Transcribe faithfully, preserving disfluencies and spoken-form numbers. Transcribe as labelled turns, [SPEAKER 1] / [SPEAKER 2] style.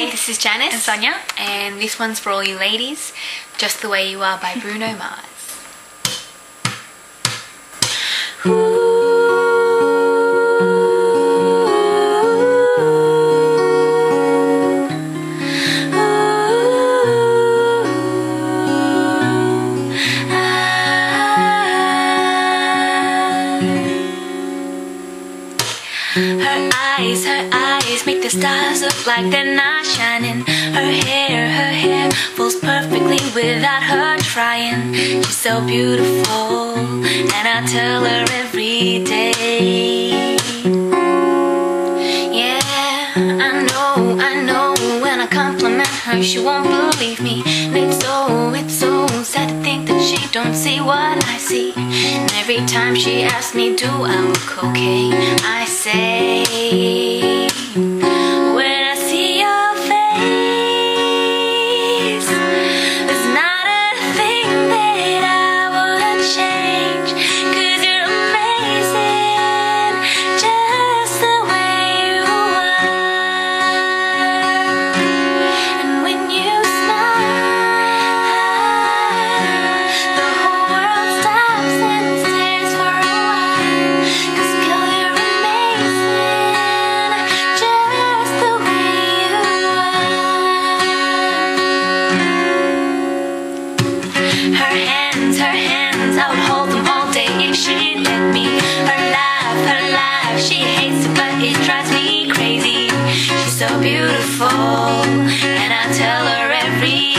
[SPEAKER 1] Hi, this is Janice
[SPEAKER 2] and Sonia,
[SPEAKER 1] and this one's for all you ladies, Just the Way You Are by Bruno Mars. Her eyes, her eyes make the stars look like they're not shining. Her hair, her hair falls perfectly without her trying. She's so beautiful, and I tell her every day. Yeah, I know, I know, when I compliment her she won't believe me. And it's so, it's so sad to think that she don't see what I see. And every time she asks me, do I look okay, I say, when I see your face, there's not a thing that I would change. 'Cause you're amazing, just the way you are. And when you smile, the whole world stops and stares for a while. 'Cause girl, you're amazing, just the way you are. Her hands, her hands, I would hold them all day if she'd let me. Her laugh, her laugh, she hates it but it drives me crazy. She's so beautiful, and I tell her every